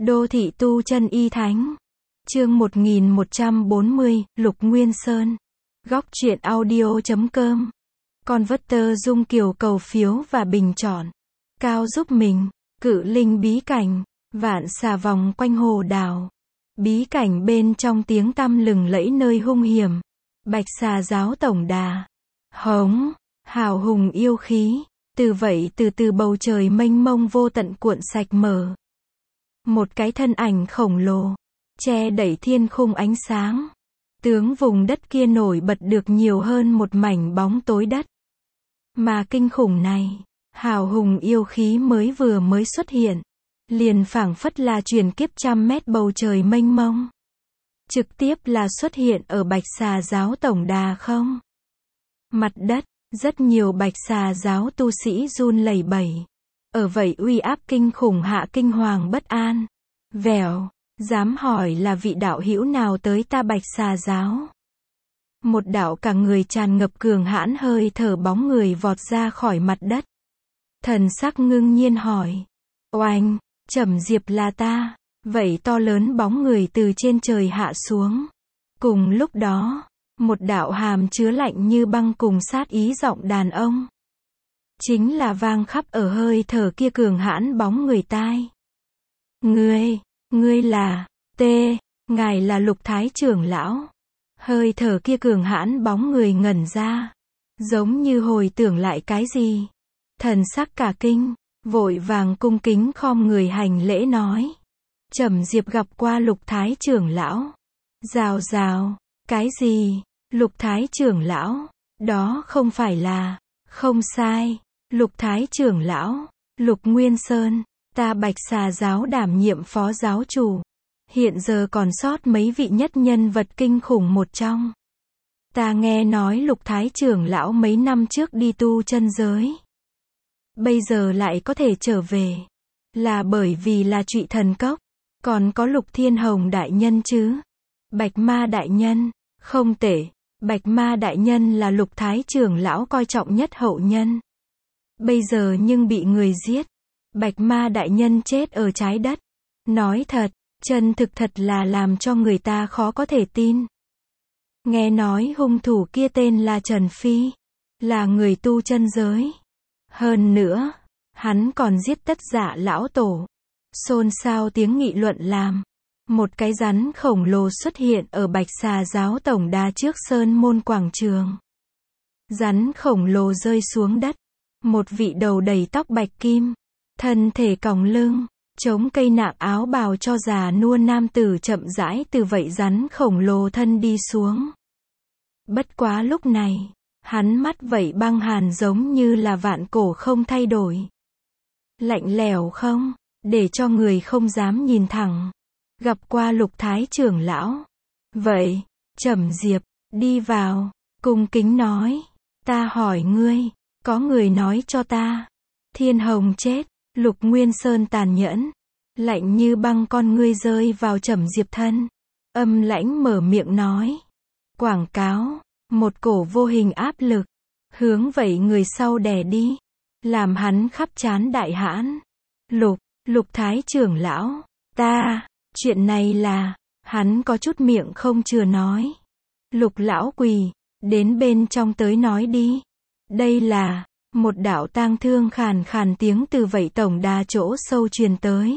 Đô thị tu chân y thánh. Chương 1140, Lục Nguyên Sơn. Góc truyện audio.com. Converter Dung Kiều cầu phiếu và bình chọn. Cao giúp mình. Cự linh bí cảnh. Vạn xà vòng quanh hồ đào. Bí cảnh bên trong tiếng tăm lừng lẫy nơi hung hiểm. Bạch xà giáo tổng đà. Hống. Hào hùng yêu khí. Từ từ bầu trời mênh mông vô tận cuộn sạch mở. Một cái thân ảnh khổng lồ, che đẩy thiên khung ánh sáng. Tướng vùng đất kia nổi bật được nhiều hơn một mảnh bóng tối đất. Mà kinh khủng này, hào hùng yêu khí mới xuất hiện, liền phảng phất là truyền kiếp trăm mét bầu trời mênh mông. Trực tiếp là xuất hiện ở Bạch Xà giáo tổng đà không? Mặt đất, rất nhiều Bạch Xà giáo tu sĩ run lẩy bẩy. Ở vậy uy áp kinh khủng hạ kinh hoàng bất an. Vèo, dám hỏi là vị đạo hữu nào tới ta Bạch Xà giáo? Một đạo cả người tràn ngập cường hãn hơi thở bóng người vọt ra khỏi mặt đất. Thần sắc ngưng nhiên hỏi. Oanh, Trầm Diệp là ta. Vậy to lớn bóng người từ trên trời hạ xuống. Cùng lúc đó, một đạo hàm chứa lạnh như băng cùng sát ý giọng đàn ông. Chính là vang khắp ở hơi thở kia cường hãn bóng người tai. Ngươi là, ngài là Lục Thái trưởng lão. Hơi thở kia cường hãn bóng người ngẩn ra. Giống như hồi tưởng lại cái gì. Thần sắc cả kinh, vội vàng cung kính khom người hành lễ nói. Trầm Diệp gặp qua Lục Thái trưởng lão. Rào, cái gì? Lục Thái trưởng lão, đó không phải là, không sai. Lục Thái trưởng lão, Lục Nguyên Sơn, ta Bạch Xà giáo đảm nhiệm phó giáo chủ. Hiện giờ còn sót mấy vị nhất nhân vật kinh khủng một trong. Ta nghe nói Lục Thái trưởng lão mấy năm trước đi tu chân giới. Bây giờ lại có thể trở về. Là bởi vì là Trụy Thần Cốc. Còn có Lục Thiên Hồng đại nhân chứ. Bạch Ma đại nhân, không tệ. Bạch Ma đại nhân là Lục Thái trưởng lão coi trọng nhất hậu nhân. Bây giờ nhưng bị người giết. Bạch Ma đại nhân chết ở trái đất. Nói thật, chân thực thật là làm cho người ta khó có thể tin. Nghe nói hung thủ kia tên là Trần Phi. Là người tu chân giới. Hơn nữa, hắn còn giết Tất Dạ lão tổ. Xôn xao tiếng nghị luận làm. Một cái rắn khổng lồ xuất hiện ở Bạch Xà giáo tổng đà trước Sơn Môn quảng trường. Rắn khổng lồ rơi xuống đất. Một vị đầu đầy tóc bạch kim, thân thể còng lưng, chống cây nạng áo bào cho già nua nam tử chậm rãi từ vậy rắn khổng lồ thân đi xuống. Bất quá lúc này, hắn mắt vậy băng hàn giống như là vạn cổ không thay đổi. Lạnh lẽo không, để cho người không dám nhìn thẳng. Gặp qua Lục Thái trưởng lão. Vậy, Trầm Diệp, đi vào, cung kính nói. Ta hỏi ngươi. Có người nói cho ta, Thiên Hồng chết, Lục Nguyên Sơn tàn nhẫn, lạnh như băng con ngươi rơi vào Trầm Diệp thân, âm lãnh mở miệng nói, quảng cáo, một cổ vô hình áp lực, hướng vậy người sau đè đi, làm hắn khắp trán đại hãn. Lục Thái trưởng lão, chuyện này là, hắn có chút miệng không chừa nói. Lục lão quỳ, đến bên trong tới nói đi. Đây là, một đạo tang thương khàn khàn tiếng từ vậy tổng đà chỗ sâu truyền tới.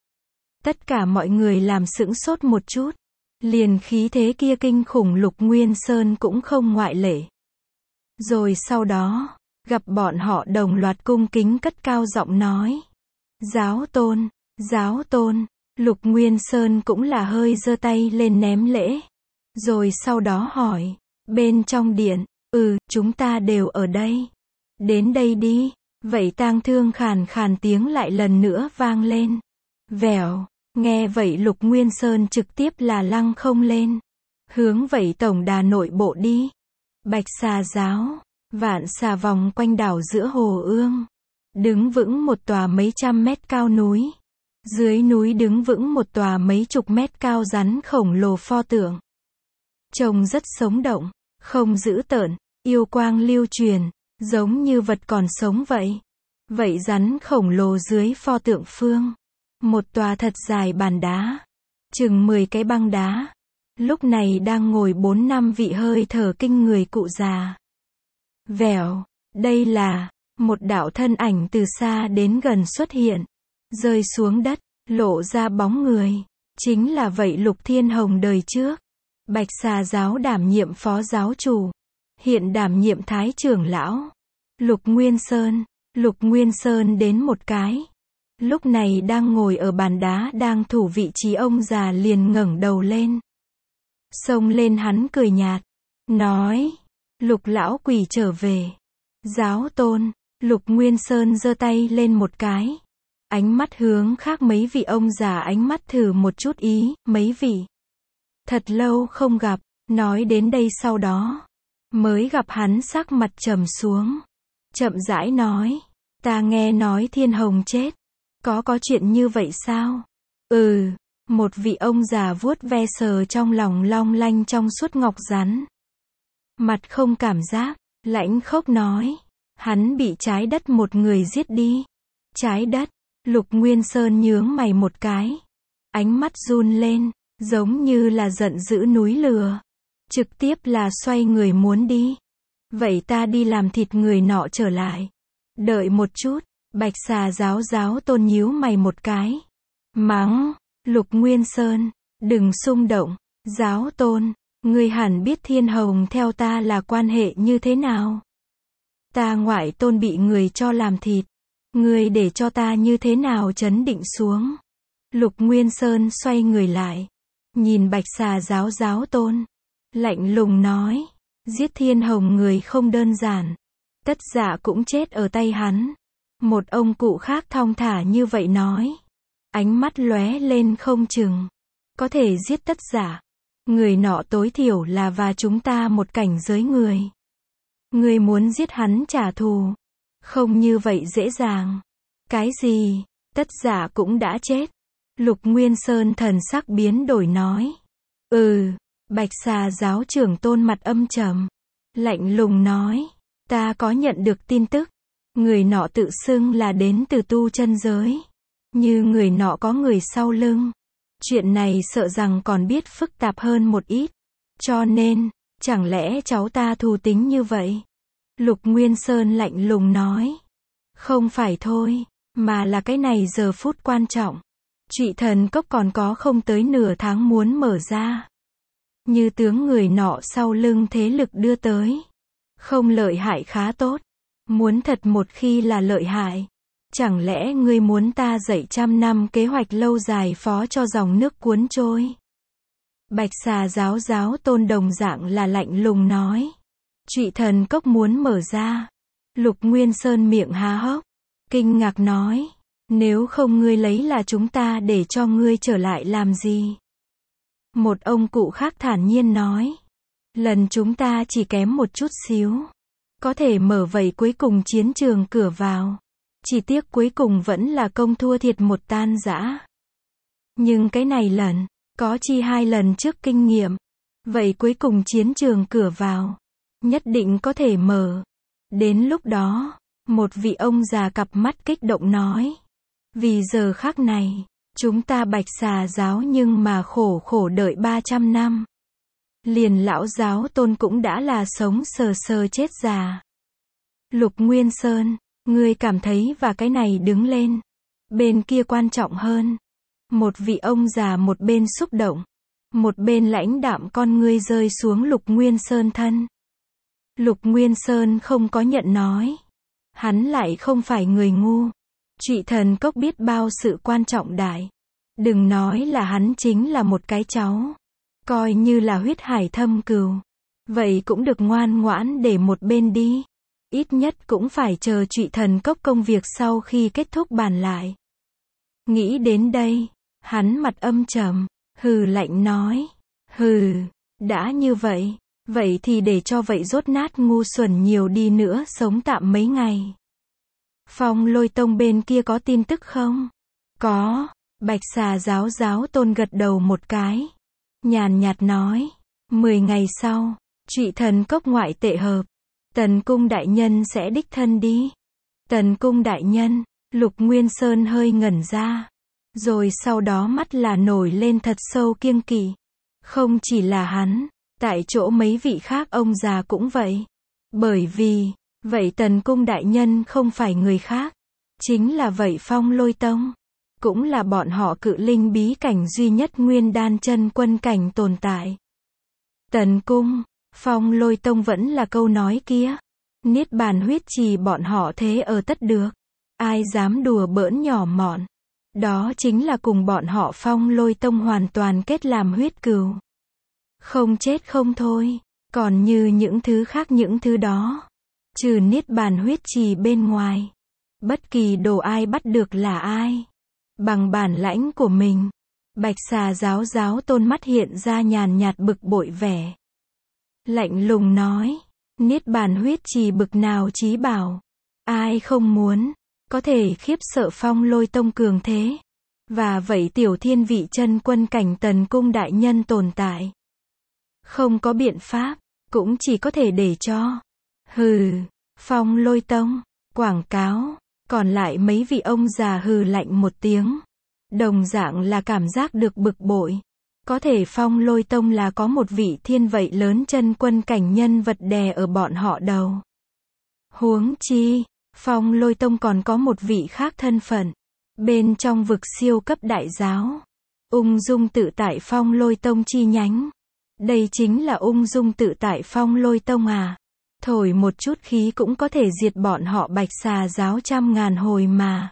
Tất cả mọi người làm sững sốt một chút. Liền khí thế kia kinh khủng Lục Nguyên Sơn cũng không ngoại lệ. Rồi sau đó, gặp bọn họ đồng loạt cung kính cất cao giọng nói. Giáo tôn, Lục Nguyên Sơn cũng là hơi giơ tay lên ném lễ. Rồi sau đó hỏi, bên trong điện. Chúng ta đều ở đây. Đến đây đi. Vậy tang thương khàn khàn tiếng lại lần nữa vang lên. Vèo, nghe vậy Lục Nguyên Sơn trực tiếp là lăng không lên. Hướng vậy tổng đà nội bộ đi. Bạch Xà giáo, vạn xà vòng quanh đảo giữa hồ ương. Đứng vững một tòa mấy trăm mét cao núi. Dưới núi đứng vững một tòa mấy chục mét cao rắn khổng lồ pho tượng. Trông rất sống động, không dữ tợn. Yêu quang lưu truyền, giống như vật còn sống vậy. Vậy rắn khổng lồ dưới pho tượng phương. một tòa thật dài bàn đá, chừng 10 cái băng đá. Lúc này đang ngồi 4-5 vị hơi thở kinh người cụ già. Vèo, đây là một đạo thân ảnh từ xa đến gần xuất hiện, rơi xuống đất, lộ ra bóng người. Chính là vậy Lục Thiên Hồng đời trước. Bạch Xà giáo đảm nhiệm phó giáo chủ, hiện đảm nhiệm thái trưởng lão. Lục Nguyên Sơn. Lục Nguyên Sơn đến một cái. Lúc này đang ngồi ở bàn đá đang thủ vị trí ông già liền ngẩng đầu lên. Xông lên hắn cười nhạt. Nói. Lục lão quỷ trở về. Giáo tôn. Lục Nguyên Sơn giơ tay lên một cái. Ánh mắt hướng khác mấy vị ông già ánh mắt thử một chút ý, mấy vị. Thật lâu không gặp, nói đến đây sau đó. Mới gặp hắn sắc mặt trầm xuống. Chậm rãi nói. Ta nghe nói Thiên Hồng chết. Có chuyện như vậy sao? Ừ. Một vị ông già vuốt ve sờ trong lòng long lanh trong suốt ngọc rắn. Mặt không cảm giác, lãnh khốc nói. Hắn bị trái đất một người giết đi. Trái đất. Lục Nguyên Sơn nhướng mày một cái. Ánh mắt run lên, giống như là giận dữ núi lửa. Trực tiếp là xoay người muốn đi. Vậy ta đi làm thịt người nọ trở lại. Đợi một chút, Bạch Xà giáo tôn nhíu mày một cái. Mắng, Lục Nguyên Sơn, đừng xung động, giáo tôn, ngươi hẳn biết Thiên Hồng theo ta là quan hệ như thế nào. Ta ngoại tôn bị người cho làm thịt. Ngươi để cho ta như thế nào trấn định xuống. Lục Nguyên Sơn xoay người lại. Nhìn Bạch Xà giáo tôn. Lạnh lùng nói. Giết Thiên Hồng người không đơn giản. Tất Giả cũng chết ở tay hắn. Một ông cụ khác thong thả như vậy nói. Ánh mắt lóe lên không chừng. Có thể giết Tất Giả. Người nọ tối thiểu là và chúng ta một cảnh giới người. Người muốn giết hắn trả thù. Không như vậy dễ dàng. Cái gì? Tất Giả cũng đã chết. Lục Nguyên Sơn thần sắc biến đổi nói. Bạch Xà giáo trưởng tôn mặt âm trầm. Lạnh lùng nói. Ta có nhận được tin tức. Người nọ tự xưng là đến từ tu chân giới. Như người nọ có người sau lưng. Chuyện này sợ rằng còn biết phức tạp hơn một ít. Cho nên, chẳng lẽ cháu ta thù tính như vậy? Lục Nguyên Sơn lạnh lùng nói. Không phải thôi, mà là cái này giờ phút quan trọng. Trụy Thần Cốc còn có không tới nửa tháng muốn mở ra. Như tướng người nọ sau lưng thế lực đưa tới. Không lợi hại khá tốt. Muốn thật một khi là lợi hại. Chẳng lẽ ngươi muốn ta dạy 100 năm kế hoạch lâu dài phó cho dòng nước cuốn trôi? Bạch Xà giáo tôn đồng dạng là lạnh lùng nói. Trụy Thần Cốc muốn mở ra. Lục Nguyên Sơn miệng há hốc. Kinh ngạc nói. Nếu không ngươi lấy là chúng ta để cho ngươi trở lại làm gì? Một ông cụ khác thản nhiên nói. Lần chúng ta chỉ kém một chút xíu. Có thể mở vậy cuối cùng chiến trường cửa vào. Chỉ tiếc cuối cùng vẫn là công thua thiệt một tan rã. Nhưng cái này lần, có chi 2 lần trước kinh nghiệm. Vậy cuối cùng chiến trường cửa vào. Nhất định có thể mở. Đến lúc đó, một vị ông già cặp mắt kích động nói. Vì giờ khắc này, chúng ta Bạch Xà giáo nhưng mà khổ đợi 300 năm. Liền lão giáo tôn cũng đã là sống sờ chết già. Lục Nguyên Sơn, ngươi cảm thấy và cái này đứng lên. Bên kia quan trọng hơn. Một vị ông già một bên xúc động. Một bên lãnh đạm con ngươi rơi xuống Lục Nguyên Sơn thân. Lục Nguyên Sơn không có nhận nói. Hắn lại không phải người ngu. Trụy Thần Cốc biết bao sự quan trọng đại. Đừng nói là hắn chính là một cái cháu. Coi như là huyết hải thâm cừu. Vậy cũng được ngoan ngoãn để một bên đi. Ít nhất cũng phải chờ Trụy Thần Cốc công việc sau khi kết thúc bàn lại. Nghĩ đến đây, hắn mặt âm trầm, hừ lạnh nói. Hừ, đã như vậy. Vậy thì để cho vậy rốt nát ngu xuẩn nhiều đi nữa sống tạm mấy ngày. Phong Lôi Tông bên kia có tin tức không? Có. Bạch Xà giáo tôn gật đầu một cái. Nhàn nhạt nói. 10 ngày sau, Trụy Thần Cốc ngoại tệ hợp. Tần Cung đại nhân sẽ đích thân đi. Tần Cung đại nhân, Lục Nguyên Sơn hơi ngẩn ra. Rồi sau đó mắt là nổi lên thật sâu kiêng kỵ. Không chỉ là hắn, tại chỗ mấy vị khác ông già cũng vậy. Bởi vì, vậy Tần Cung đại nhân không phải người khác, chính là vậy Phong Lôi Tông. Cũng là bọn họ cự linh bí cảnh duy nhất nguyên đan chân quân cảnh tồn tại. Tần Cung, Phong Lôi Tông vẫn là câu nói kia. Niết bàn huyết trì bọn họ thế ở tất được. Ai dám đùa bỡn nhỏ mọn. Đó chính là cùng bọn họ Phong Lôi Tông hoàn toàn kết làm huyết cừu. Không chết không thôi. Còn như những thứ khác những thứ đó. Trừ niết bàn huyết trì bên ngoài. Bất kỳ đồ ai bắt được là ai. Bằng bản lãnh của mình. Bạch Xà giáo tôn mắt hiện ra nhàn nhạt bực bội vẻ. Lạnh lùng nói. Niết bàn huyết trì bực nào chí bảo. Ai không muốn. Có thể khiếp sợ Phong Lôi Tông cường thế. Và vậy tiểu thiên vị chân quân cảnh Tần Cung đại nhân tồn tại. Không có biện pháp. Cũng chỉ có thể để cho. Hừ. Phong Lôi Tông. Quảng cáo. Còn lại mấy vị ông già hừ lạnh một tiếng. Đồng dạng là cảm giác được bực bội. Có thể Phong Lôi Tông là có một vị thiên vậy lớn chân quân cảnh nhân vật đè ở bọn họ đầu. Huống chi, Phong Lôi Tông còn có một vị khác thân phận. Bên trong vực siêu cấp đại giáo. Ung dung tự tại Phong Lôi Tông chi nhánh. Đây chính là ung dung tự tại Phong Lôi Tông à. Thổi một chút khí cũng có thể diệt bọn họ Bạch Xà giáo trăm ngàn hồi mà.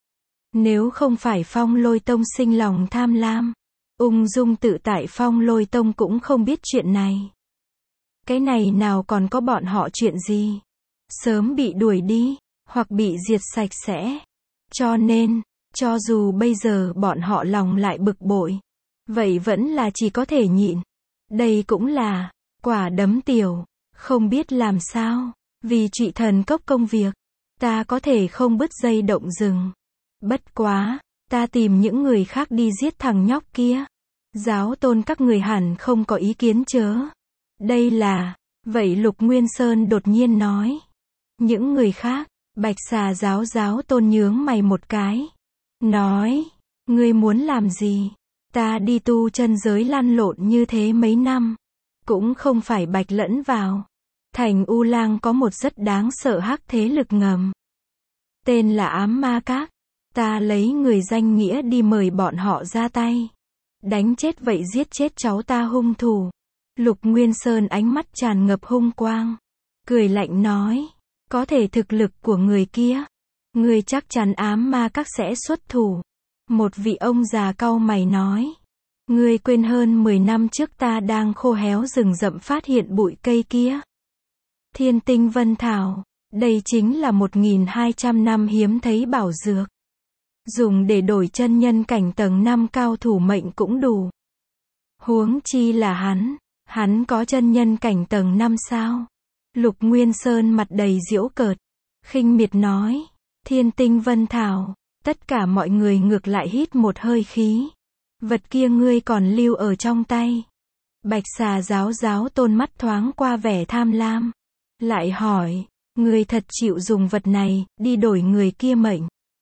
Nếu không phải Phong Lôi Tông sinh lòng tham lam, ung dung tự tại Phong Lôi Tông cũng không biết chuyện này. Cái này nào còn có bọn họ chuyện gì? Sớm bị đuổi đi, hoặc bị diệt sạch sẽ. Cho nên, cho dù bây giờ bọn họ lòng lại bực bội, vậy vẫn là chỉ có thể nhịn. Đây cũng là quả đấm tiểu. Không biết làm sao, vì Trụy Thần Cốc công việc, ta có thể không bứt dây động rừng. Bất quá, ta tìm những người khác đi giết thằng nhóc kia. Giáo tôn các người hẳn không có ý kiến chớ. Đây là, vậy Lục Nguyên Sơn đột nhiên nói. Những người khác, Bạch Xà giáo tôn nhướng mày một cái. Nói, ngươi muốn làm gì? Ta đi tu chân giới lăn lộn như thế mấy năm. Cũng không phải bạch lẫn vào. Thành U Lang có một rất đáng sợ hắc thế lực ngầm. Tên là Ám Ma Các. Ta lấy người danh nghĩa đi mời bọn họ ra tay. Đánh chết vậy giết chết cháu ta hung thủ. Lục Nguyên Sơn ánh mắt tràn ngập hung quang. Cười lạnh nói. Có thể thực lực của người kia. Người chắc chắn Ám Ma Các sẽ xuất thủ. Một vị ông già cau mày nói. Ngươi quên hơn 10 năm trước ta đang khô héo rừng rậm phát hiện bụi cây kia. Thiên tinh vân thảo. Đây chính là 1200 năm hiếm thấy bảo dược. Dùng để đổi chân nhân cảnh tầng 5 cao thủ mệnh cũng đủ. Huống chi là hắn có chân nhân cảnh tầng 5 sao? Lục Nguyên Sơn mặt đầy giễu cợt. Khinh miệt nói. Thiên tinh vân thảo. Tất cả mọi người ngược lại hít một hơi khí. Vật kia ngươi còn lưu ở trong tay. Bạch Xà giáo tôn mắt thoáng qua vẻ tham lam. Lại hỏi, ngươi thật chịu dùng vật này, đi đổi người kia mệnh.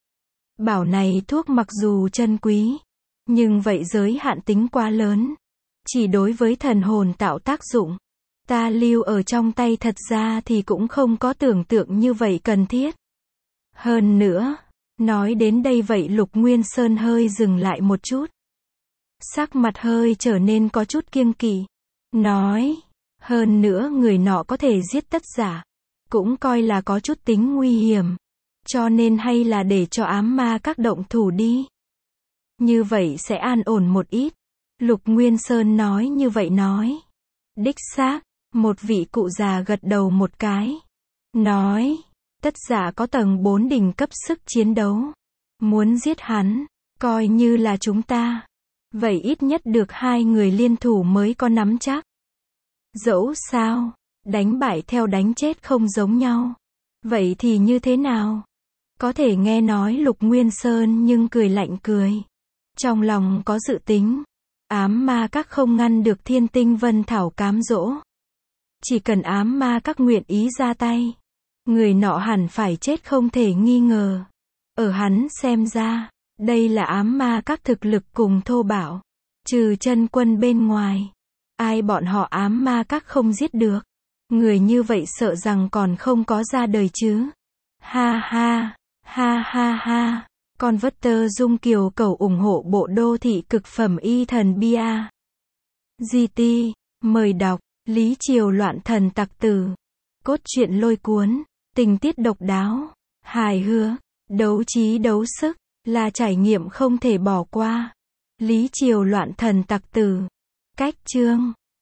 Bảo này thuốc mặc dù chân quý, nhưng vậy giới hạn tính quá lớn. Chỉ đối với thần hồn tạo tác dụng. Ta lưu ở trong tay thật ra thì cũng không có tưởng tượng như vậy cần thiết. Hơn nữa, nói đến đây vậy Lục Nguyên Sơn hơi dừng lại một chút. Sắc mặt hơi trở nên có chút kiêng kỵ. Nói, hơn nữa người nọ có thể giết tất giả. Cũng coi là có chút tính nguy hiểm. Cho nên hay là để cho Ám Ma Các động thủ đi. Như vậy sẽ an ổn một ít. Lục Nguyên Sơn nói như vậy nói. Đích xác, một vị cụ già gật đầu một cái. Nói, tất giả có tầng 4 đỉnh cấp sức chiến đấu. Muốn giết hắn, coi như là chúng ta. Vậy ít nhất được 2 người liên thủ mới có nắm chắc. Dẫu sao, đánh bại theo đánh chết không giống nhau. Vậy thì như thế nào? Có thể nghe nói Lục Nguyên Sơn nhưng cười lạnh cười. Trong lòng có dự tính. Ám Ma Các không ngăn được Thiên Tinh Vân Thảo cám dỗ. Chỉ cần Ám Ma Các nguyện ý ra tay. Người nọ hẳn phải chết không thể nghi ngờ. Ở hắn xem ra, Đây là ám ma các thực lực cùng thô bạo. Trừ chân quân bên ngoài. Ai bọn họ ám ma các không giết được. Người như vậy sợ rằng còn không có ra đời chứ. Ha ha, ha ha ha. Con vất tơ dung kiều cầu ủng hộ bộ đô thị cực phẩm y thần bia. GT, mời đọc, Lý Triều loạn thần tặc tử. Cốt truyện lôi cuốn, tình tiết độc đáo, hài hước, đấu trí đấu sức, là trải nghiệm không thể bỏ qua. Lý Triều loạn thần tặc tử. Cách chương